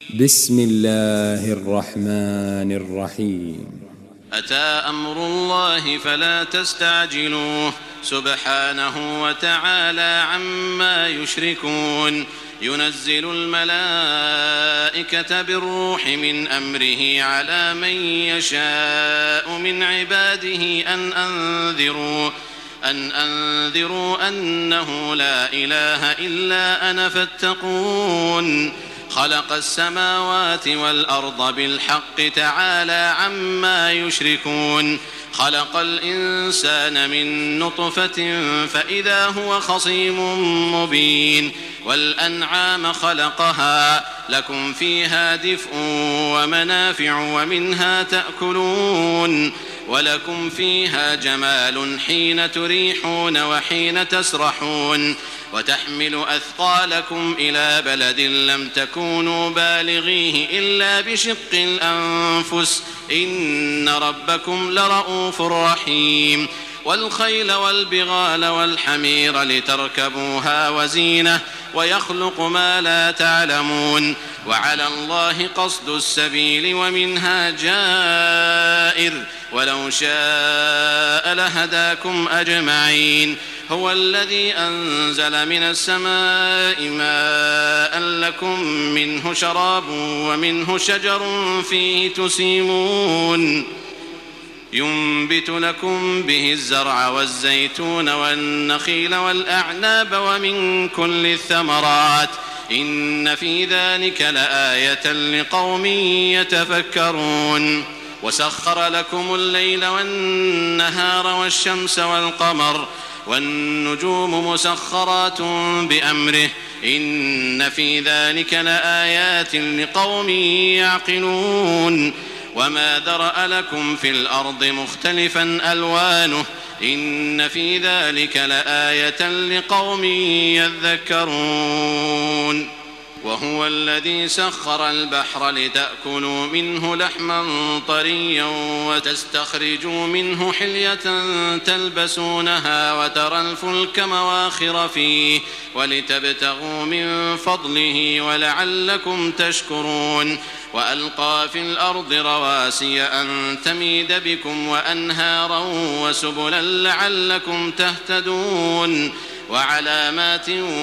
بسم الله الرحمن الرحيم. أتى أمر الله فلا تستعجلوه سبحانه وتعالى عما يشركون. ينزل الملائكة بالروح من أمره على من يشاء من عباده أن أنذروا أنه لا إله إلا أنا فاتقون. خلق السماوات والأرض بالحق تعالى عما يشركون. خلق الإنسان من نطفة فإذا هو خصيم مبين. والأنعام خلقها لكم فيها دفء ومنافع ومنها تأكلون. ولكم فيها جمال حين تريحون وحين تسرحون. وتحمل أثقالكم إلى بلد لم تكونوا بالغيه إلا بشق الأنفس إن ربكم لرؤوف رحيم. والخيل والبغال والحمير لتركبوها وزينة ويخلق ما لا تعلمون. وعلى الله قصد السبيل ومنها جائر ولو شاء لهداكم أجمعين. هو الذي أنزل من السماء ماء لكم منه شراب ومنه شجر فيه تسيمون. ينبت لكم به الزرع والزيتون والنخيل والأعناب ومن كل الثمرات إن في ذلك لآية لقوم يتفكرون. وسخر لكم الليل والنهار والشمس والقمر والنجوم مسخرات بأمره إن في ذلك لآيات لقوم يعقلون. وما ذرأ لكم في الأرض مختلفا ألوانه إن في ذلك لآية لقوم يذكرون. وهو الذي سخر البحر لتأكلوا منه لحما طريا وتستخرجوا منه حلية تلبسونها وترى الفلك مواخر فيه ولتبتغوا من فضله ولعلكم تشكرون. وألقى في الأرض رواسي أن تميد بكم وأنهارا وسبلا لعلكم تهتدون. وعلامات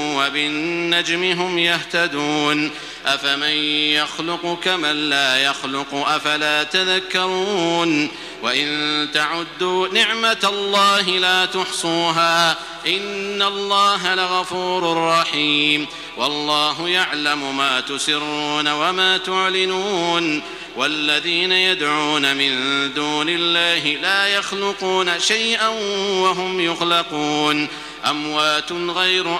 وبالنجم هم يهتدون. أفمن يخلق كمن لا يخلق أفلا تذكرون. وإن تعدوا نعمة الله لا تحصوها إن الله لغفور رحيم. والله يعلم ما تسرون وما تعلنون. والذين يدعون من دون الله لا يخلقون شيئا وهم يخلقون. أموات غير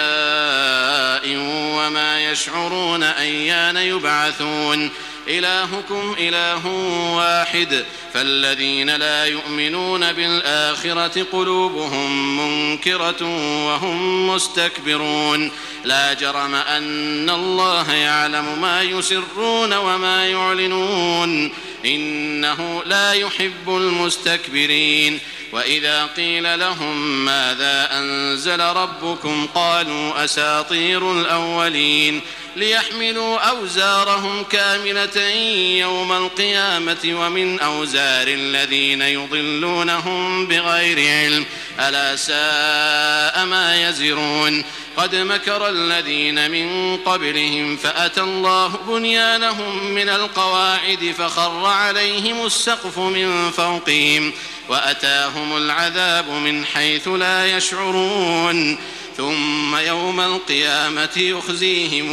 أحياء وما يشعرون أيان يبعثون. إلهكم إله واحد فالذين لا يؤمنون بالآخرة قلوبهم منكرة وهم مستكبرون. لا جرم أن الله يعلم ما يسرون وما يعلنون إنه لا يحب المستكبرين. وإذا قيل لهم ماذا أنزل ربكم قالوا أساطير الأولين ليحملوا أوزارهم كاملة يوم القيامة ومن أوزار الذين يضلونهم بغير علم ألا ساء ما يزرون. قد مكر الذين من قبلهم فأتى الله بنيانهم من القواعد فخر عليهم السقف من فوقهم وأتاهم العذاب من حيث لا يشعرون. ثم يوم القيامة يخزيهم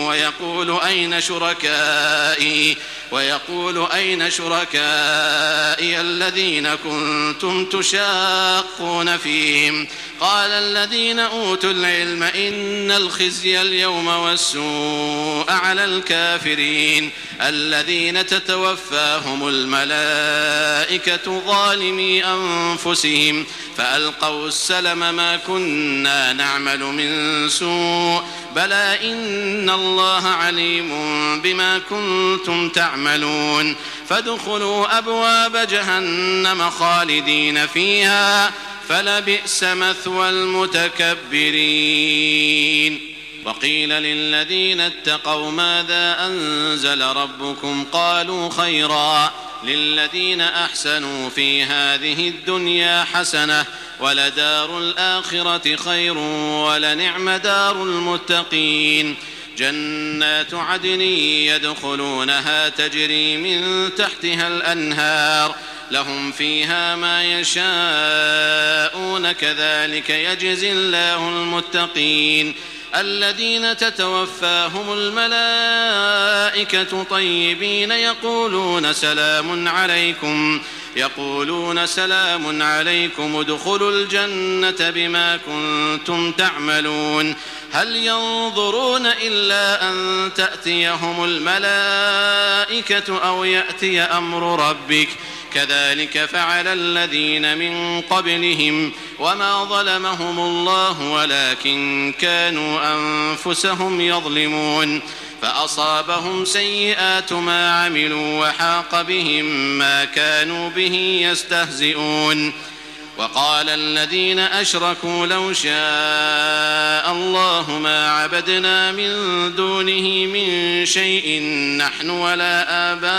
ويقول أين شركائي الذين كنتم تشاقون فيهم. قال الذين أوتوا العلم إن الخزي اليوم والسوء على الكافرين الذين تتوفاهم الملائكة ظالمي أنفسهم فألقوا السلم ما كنا نعمل من سوء بلى إن الله عليم بما كنتم تعملون. فادخلوا أبواب جهنم خالدين فيها فلبئس مثوى المتكبرين. وقيل للذين اتقوا ماذا أنزل ربكم قالوا خيرا للذين أحسنوا في هذه الدنيا حسنة ولدار الآخرة خير ولنعم دار المتقين جنات عدن يدخلونها تجري من تحتها الأنهار لهم فيها ما يشاءون كذلك يجزي الله المتقين الذين تتوفاهم الملائكة طيبين يقولون سلام عليكم ادخلوا الجنة بما كنتم تعملون هل ينظرون إلا أن تأتيهم الملائكة أو يأتي أمر ربك كذلك فعل الذين من قبلهم وما ظلمهم الله ولكن كانوا أنفسهم يظلمون فأصابهم سيئات ما عملوا وحاق بهم ما كانوا به يستهزئون وقال الذين أشركوا لو شاء الله ما عبدنا من دونه من شيء نحن ولا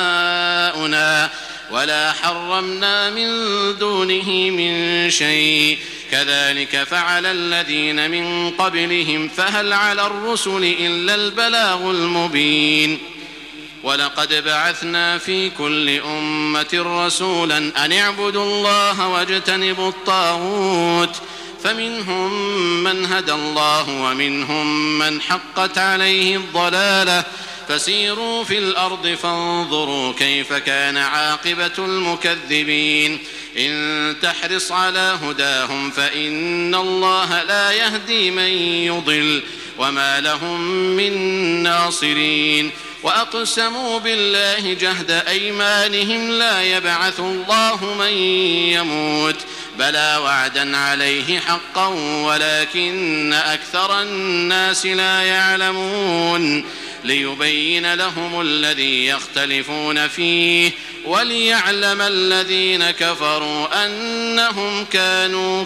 آباؤنا ولا حرمنا من دونه من شيء كذلك فعل الذين من قبلهم فهل على الرسل إلا البلاغ المبين ولقد بعثنا في كل أمة رسولا أن اعبدوا الله واجتنبوا الطاغوت فمنهم من هدى الله ومنهم من حقت عليه الضلالة فسيروا في الأرض فانظروا كيف كان عاقبة المكذبين إن تحرص على هداهم فإن الله لا يهدي من يضل وما لهم من ناصرين وأقسموا بالله جهد أيمانهم لا يبعث الله من يموت بلى وعدا عليه حقا ولكن أكثر الناس لا يعلمون ليبين لهم الذي يختلفون فيه وليعلم الذين كفروا أنهم كانوا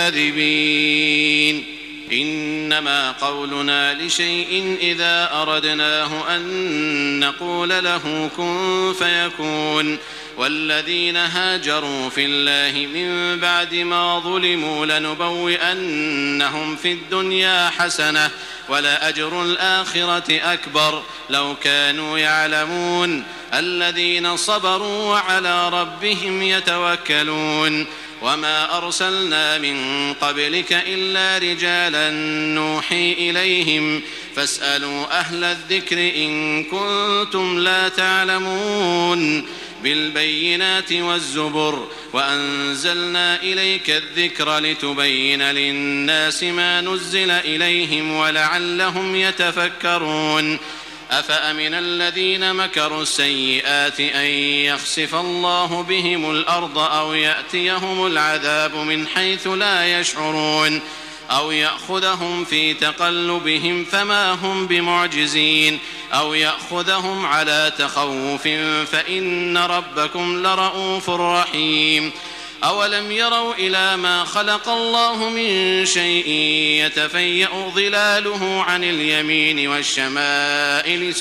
كاذبين إنما قولنا لشيء إذا أردناه أن نقول له كن فيكون والذين هاجروا في الله من بعد ما ظلموا لنبوئنهم في الدنيا حسنة ولأجر الآخرة أكبر لو كانوا يعلمون الذين صبروا وعلى ربهم يتوكلون وما أرسلنا من قبلك إلا رجالا نوحي إليهم فاسألوا أهل الذكر إن كنتم لا تعلمون بالبينات والزبر وأنزلنا إليك الذكر لتبين للناس ما نزل إليهم ولعلهم يتفكرون أفأمن الذين مكروا السيئات أن يخسف الله بهم الأرض أو يأتيهم العذاب من حيث لا يشعرون أو يأخذهم في تقلبهم فما هم بمعجزين أو يأخذهم على تخوف فإن ربكم لرؤوف رحيم أولم يروا إلى ما خلق الله من شيء يتفيأ ظلاله عن اليمين والشمائل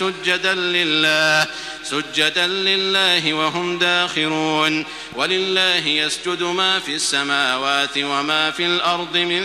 سجدا لله وهم داخرون ولله يسجد ما في السماوات وما في الأرض من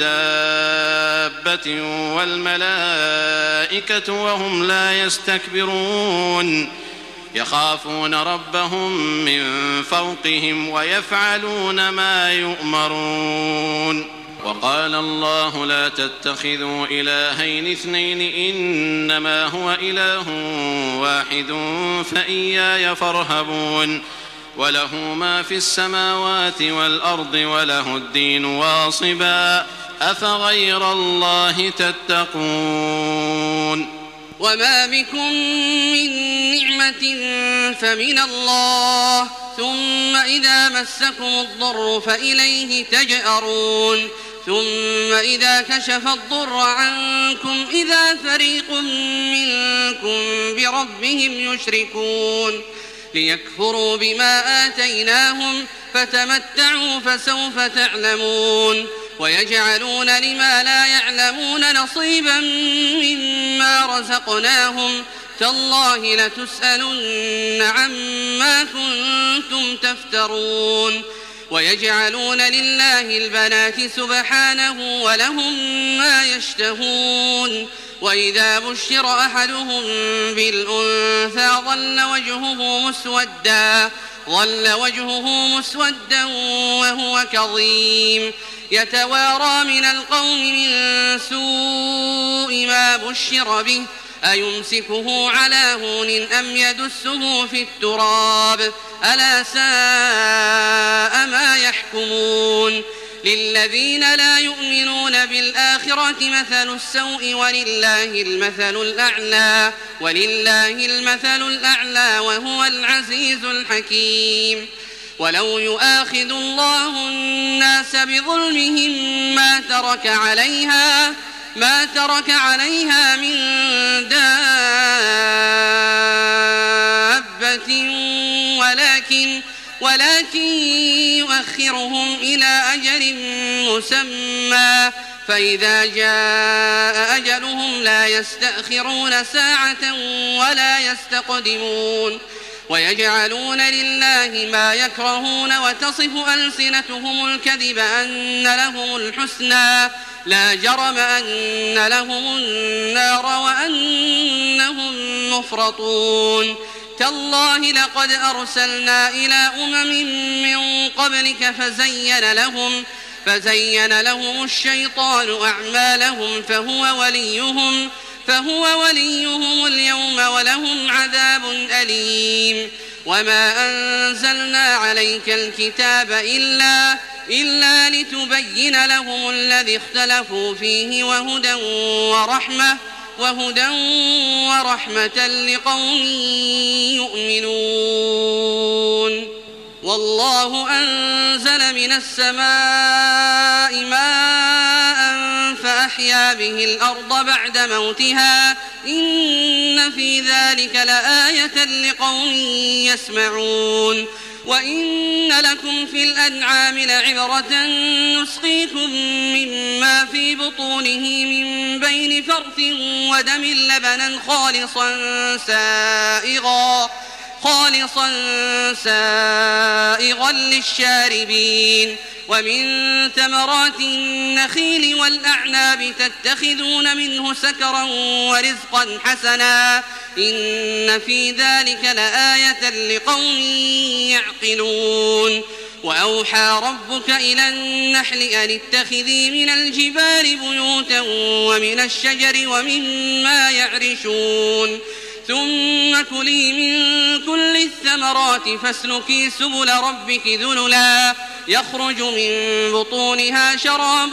دابة والملائكة وهم لا يستكبرون يخافون ربهم من فوقهم ويفعلون ما يؤمرون وقال الله لا تتخذوا إلهين اثنين إنما هو إله واحد فإياي فارهبون وله ما في السماوات والأرض وله الدين واصبا أفغير الله تتقون وما بكم من نعمة فمن الله ثم إذا مسكم الضر فإليه تجأرون ثم إذا كشف الضر عنكم إذا فريق منكم بربهم يشركون ليكفروا بما آتيناهم فتمتعوا فسوف تعلمون ويجعلون لما لا يعلمون نصيبا مما رزقناهم تالله لتسألن عما كنتم تفترون ويجعلون لله البنات سبحانه ولهم ما يشتهون وإذا بشر أحدهم بالأنثى ظل وجهه مسودا وهو كظيم يتوارى من القوم من سوء ما بشر به أيمسكه على هون أم يدسه في التراب ألا ساء ما يحكمون للذين لا يؤمنون بالآخرة مثل السوء ولله المثل الأعلى وهو العزيز الحكيم ولو يؤاخذ الله الناس بظلمهم ما ترك عليها من دابة ولكن يؤخرهم إلى أجل مسمى فإذا جاء أجلهم لا يستأخرون ساعة ولا يستقدمون ويجعلون لله ما يكرهون وتصف ألسنتهم الكذب أن لهم الحسنى لا جرم أن لهم النار وأنهم مفرطون تالله لقد أرسلنا إلى من قبلك فزين لهم الشيطان أعمالهم فهو وليهم اليوم ولهم عذاب أليم وما أنزلنا عليك الكتاب إلا لتبين لهم الذي اختلفوا فيه وهدى ورحمة لقوم يؤمنون والله أنزل من السماء ماء فأحيا به الأرض بعد موتها إن في ذلك لآية لقوم يسمعون وإن لكم في الأنعام لعبرة نسقيكم مما في بطونه من بين فرث ودم لبنا خالصا سائغا للشاربين ومن ثمرات النخيل والأعناب تتخذون منه سكرا ورزقا حسنا إن في ذلك لآية لقوم يعقلون وأوحى ربك إلى النحل أن اتخذي من الجبال بيوتا ومن الشجر ومما يعرشون ثم كلي من كل الثمرات فاسلكي سبل ربك ذللا يخرج من بطونها شراب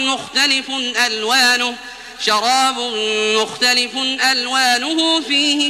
مختلف ألوانه فيه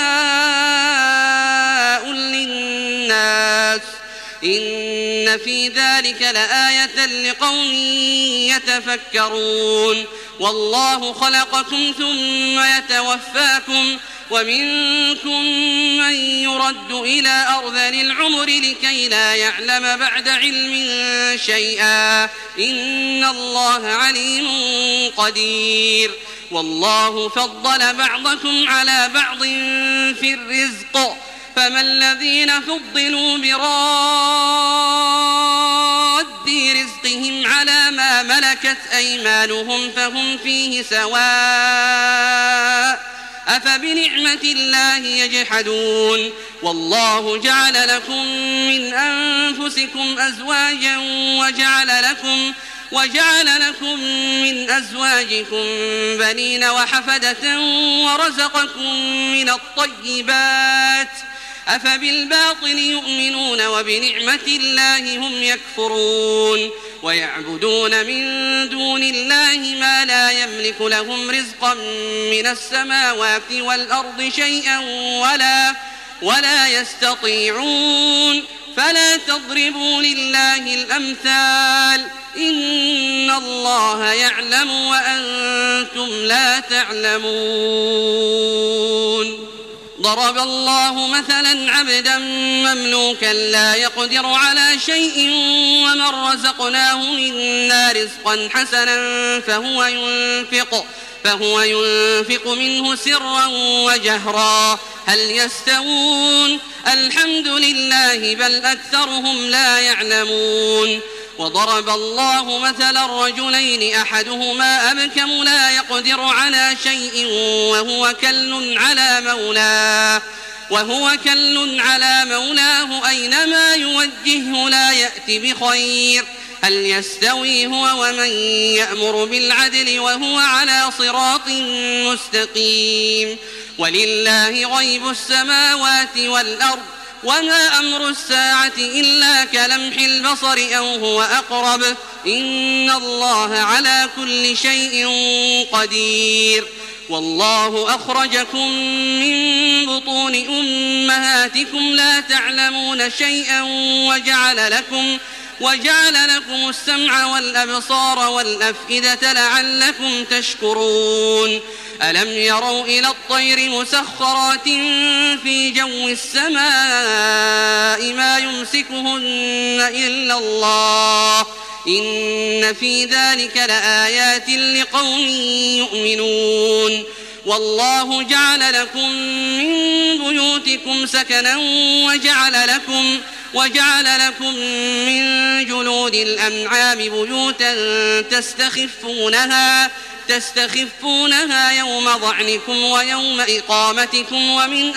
شفاء للناس إن في ذلك لآية لقوم يتفكرون والله خلقكم ثم يتوفاكم ومنكم من يرد إلى أرذل العمر لكي لا يعلم بعد علم شيئا إن الله عليم قدير والله فضل بعضكم على بعض في الرزق فما الذين فضلوا براد رزقهم على ما ملكت أيمانهم فهم فيه سواء أفبنعمة الله يجحدون والله جعل لكم من أنفسكم أزواجا وجعل لكم من أزواجكم بنين وحفدة ورزقكم من الطيبات أفبالباطل يؤمنون وبنعمة الله هم يكفرون ويعبدون من دون الله ما لا يملك لهم رزقا من السماوات والأرض شيئا ولا يستطيعون فلا تضربوا لله الأمثال إن الله يعلم وأنتم لا تعلمون ضرب الله مثلا عبدا مملوكا لا يقدر على شيء ومن رزقناه منا رزقا حسنا فهو ينفق منه سرا وجهرا هل يستوون الحمد لله بل أكثرهم لا يعلمون وضرب الله مثلا رجلين أحدهما أبكم لا يقدر على شيء وهو كل على مولاه أينما يوجهه لا يأتي بخير هل يستوي هو ومن يأمر بالعدل وهو على صراط مستقيم ولله غيب السماوات والأرض وما أمر الساعة إلا كلمح البصر أو هو أقرب إن الله على كل شيء قدير والله أخرجكم من بطون أمهاتكم لا تعلمون شيئا وجعل لكم السمع والأبصار والأفئدة لعلكم تشكرون ألم يروا إلى الطير مسخرات في جو السماء ما يمسكهن إلا الله إن في ذلك لآيات لقوم يؤمنون والله جعل لكم من بيوتكم سكنا وجعل لكم من جلود الأنعام بيوتا تستخفونها يوم ضعنكم ويوم إقامتكم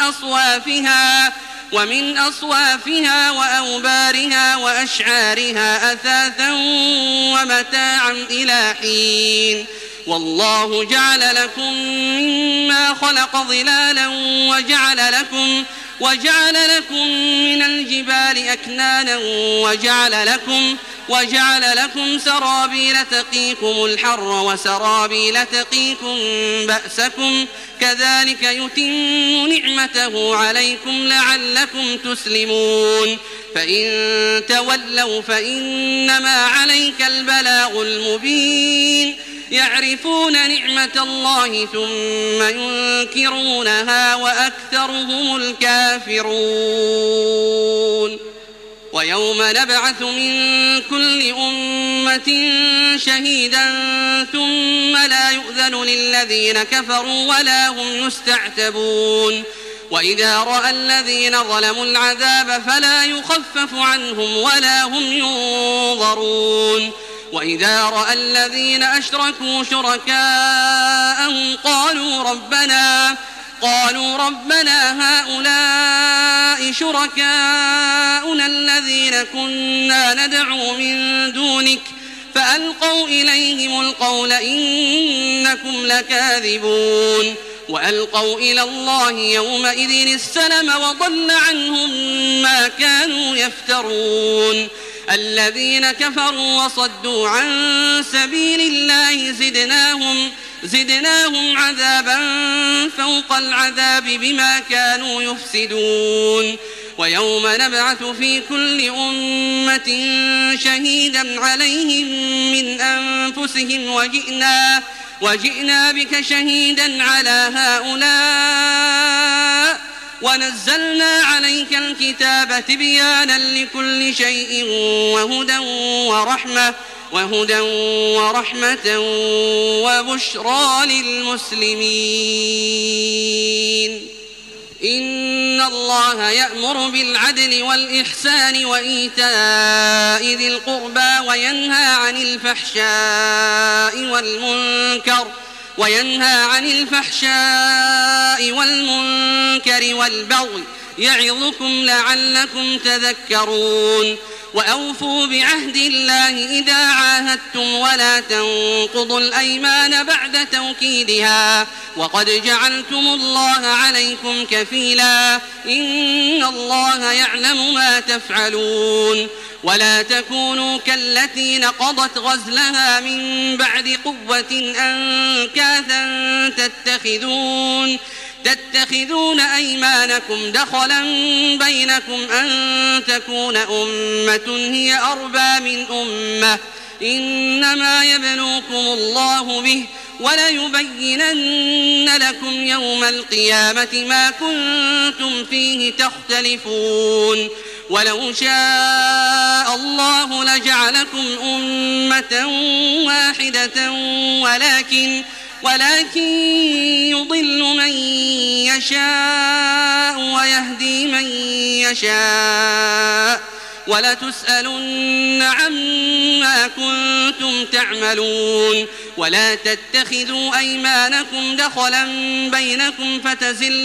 ومن أصوافها وأوبارها وأشعارها أثاثا ومتاعا إلى حين والله جعل لكم مما خلق ظلالا وجعل لكم من الجبال أكنانا وجعل لكم سرابيل تقيكم الحر وسرابيل تقيكم بأسكم كذلك يتم نعمته عليكم لعلكم تسلمون فإن تولوا فإنما عليك البلاغ المبين يعرفون نعمة الله ثم ينكرونها وأكثرهم الكافرون ويوم نبعث من كل أمة شهيدا ثم لا يؤذن للذين كفروا ولا هم يستعتبون وإذا رأى الذين ظلموا العذاب فلا يخفف عنهم ولا هم ينظرون وإذا رأى الذين أشركوا شركاءهم قالوا ربنا هؤلاء شركاؤنا الذين كنا ندعو من دونك فألقوا إليهم القول إنكم لكاذبون وألقوا إلى الله يومئذ السلم وضل عنهم ما كانوا يفترون الذين كفروا وصدوا عن سبيل الله زدناهم عذابا فوق العذاب بما كانوا يفسدون ويوم نبعث في كل أمة شهيدا عليهم من أنفسهم وجئنا بك شهيدا على هؤلاء ونزلنا عليك الكتاب تبيانا لكل شيء وهدى ورحمة وبشرى للمسلمين إن الله يأمر بالعدل والإحسان وإيتاء ذي القربى وينهى عن الفحشاء والمنكر والبغي يعظكم لعلكم تذكرون وأوفوا بعهد الله إذا عاهدتم ولا تنقضوا الأيمان بعد توكيدها وقد جعلتم الله عليكم كفيلا إن الله يعلم ما تفعلون ولا تكونوا كالتي نقضت غزلها من بعد قوة أنكاثا تتخذون أيمانكم دخلا بينكم أن تكون أمة هي أربى من أمة إنما يبلوكم الله به وليبينن لكم يوم القيامة ما كنتم فيه تختلفون ولو شاء الله لجعلكم أمة واحدة ولكن يضل من يشاء ويهدي من يشاء ولتسألن عما كنتم تعملون ولا تتخذوا أيمانكم دخلا بينكم فتزل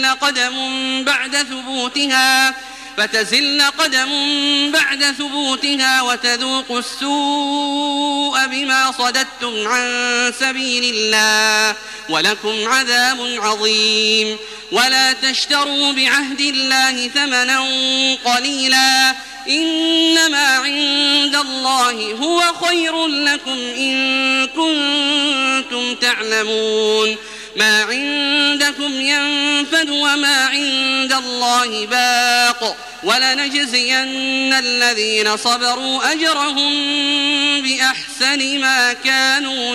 قدم بعد ثبوتها وتذوقوا السوء بما صددتم عن سبيل الله ولكم عذاب عظيم ولا تشتروا بعهد الله ثمنا قليلا إنما عند الله هو خير لكم إن كنتم تعلمون ما عندكم ينفد وما عند الله باق ولنجزين الذين صبروا أجرهم بأحسن ما كانوا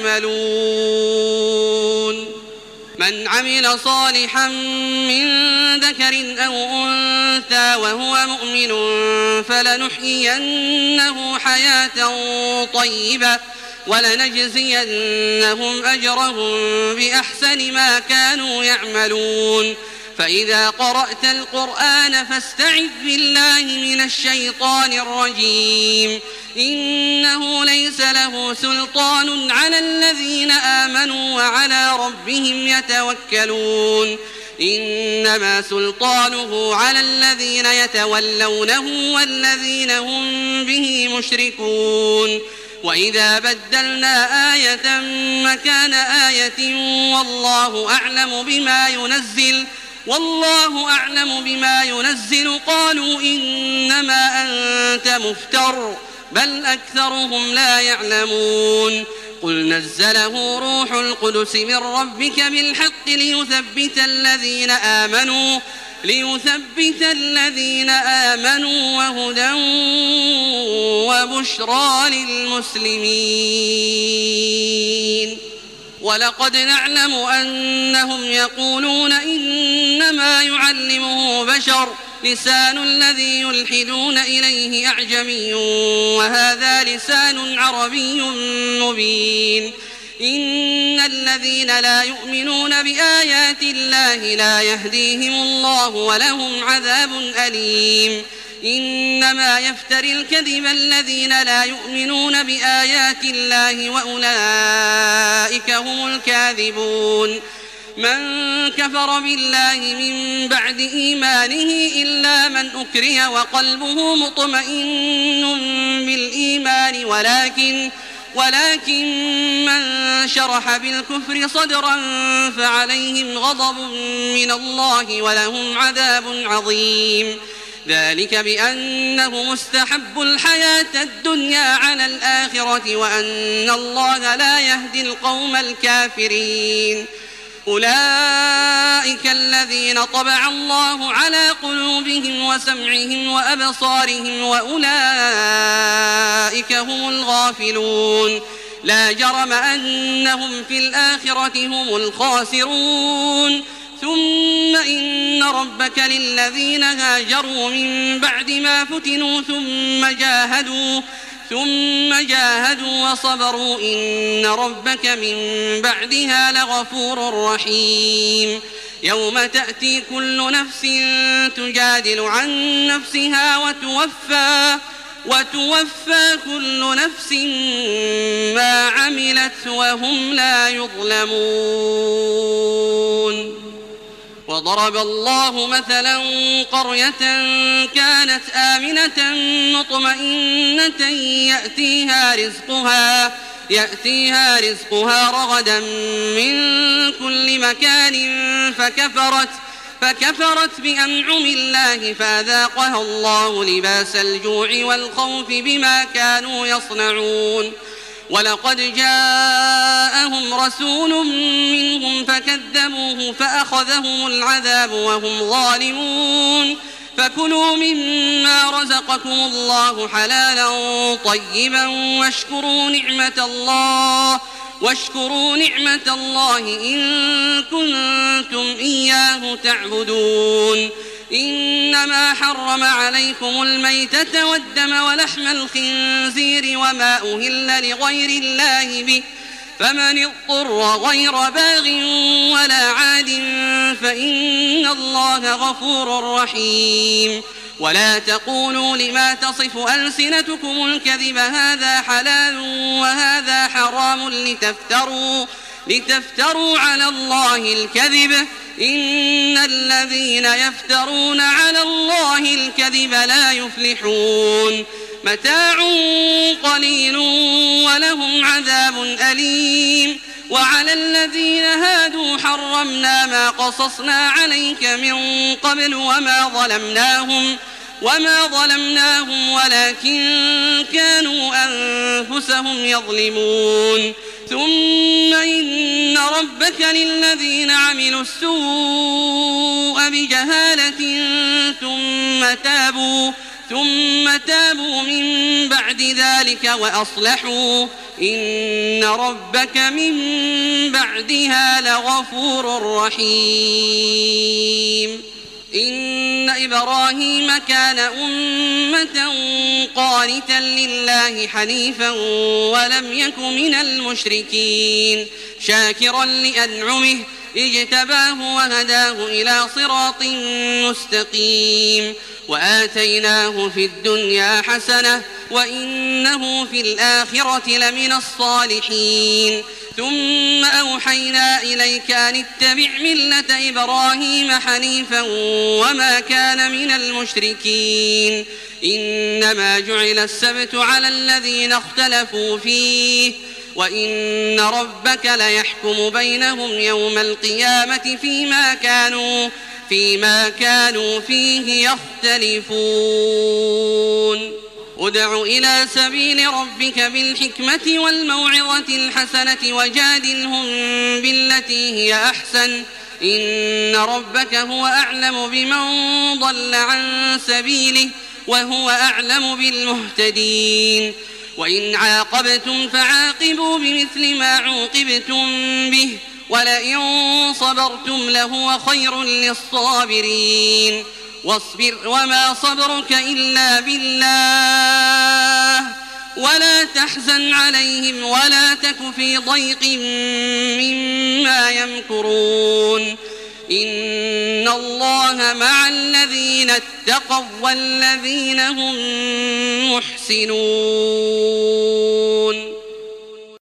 يعملون من عمل صالحا من ذكر أو أنثى وهو مؤمن فلنحيينه حياة طيبة ولنجزينهم أجرهم بأحسن ما كانوا يعملون فإذا قرأت القرآن فاستعذ بالله من الشيطان الرجيم إنه ليس له سلطان على الذين آمنوا وعلى ربهم يتوكلون إنما سلطانه على الذين يتولونه والذين هم به مشركون وإذا بدلنا آية مكان آية والله أعلم بما ينزل قالوا إنما أنت مفتر بل أكثرهم لا يعلمون قل نزله روح القدس من ربك بالحق ليثبت الذين آمنوا وهدى وبشرى للمسلمين ولقد نعلم أنهم يقولون إنما يعلمه بشر لسان الذي يلحدون إليه أعجمي وهذا لسان عربي مبين إن الذين لا يؤمنون بآيات الله لا يهديهم الله ولهم عذاب أليم إنما يفتري الكذب الذين لا يؤمنون بآيات الله وأولئك هم الكاذبون من كفر بالله من بعد إيمانه إلا من أكره وقلبه مطمئن بالإيمان ولكن من شرح بالكفر صدرا فعليهم غضب من الله ولهم عذاب عظيم ذلك بأنه مستحب الحياة الدنيا على الآخرة وأن الله لا يهدي القوم الكافرين أولئك الذين طبع الله على قلوبهم وسمعهم وأبصارهم وأولئك هم الغافلون لا جرم أنهم في الآخرة هم الخاسرون ثم إن ربك للذين هاجروا من بعد ما فتنوا ثم جاهدوا وصبروا إن ربك من بعدها لغفور رحيم يوم تأتي كل نفس تجادل عن نفسها وتوفى كل نفس ما عملت وهم لا يظلمون وضرب الله مثلا قرية كانت آمنة مطمئنة يأتيها رزقها رغدا من كل مكان فكفرت بأنعم الله فأذاقها الله لباس الجوع والخوف بما كانوا يصنعون ولقد جاءهم رسول منهم فكذبوه فأخذهم العذاب وهم ظالمون فكلوا مما رزقكم الله حلالا طيبا واشكروا نعمة الله إن كنتم إياه تعبدون إنما حرم عليكم الميتة والدم ولحم الخنزير وما أهل لغير الله به فمن اضطر غير باغ ولا عاد فإن الله غفور رحيم ولا تقولوا لما تصف ألسنتكم الكذب هذا حلال وهذا حرام لتفتروا على الله الكذب إن الذين يفترون على الله الكذب لا يفلحون متاع قليل ولهم عذاب أليم وعلى الذين هادوا حرمنا ما قصصنا عليك من قبل وما ظلمناهم ولكن كانوا أنفسهم يظلمون ثم إن ربك للذين عملوا السوء بجهالة ثم تابوا من بعد ذلك وأصلحوا إن ربك من بعدها لغفور رحيم إن إبراهيم كان أمة قانتا لله حنيفا ولم يك من المشركين شاكرا لأنعمه اجتباه وهداه إلى صراط مستقيم وآتيناه في الدنيا حسنة وإنه في الآخرة لمن الصالحين ثم أوحينا إليك أن اتبع ملة إبراهيم حنيفا وما كان من المشركين إنما جعل السبت على الذين اختلفوا فيه وإن ربك ليحكم بينهم يوم القيامة فيما كانوا فيه يختلفون ادع إلى سبيل ربك بالحكمة والموعظة الحسنة وجادلهم بالتي هي أحسن إن ربك هو أعلم بمن ضل عن سبيله وهو أعلم بالمهتدين وإن عاقبتم فعاقبوا بمثل ما عوقبتم به ولئن صبرتم لهو خير للصابرين واصبر وما صبرك إلا بالله ولا تحزن عليهم ولا تك في ضيق مما يمكرون إن الله مع الذين اتقوا والذين هم محسنون.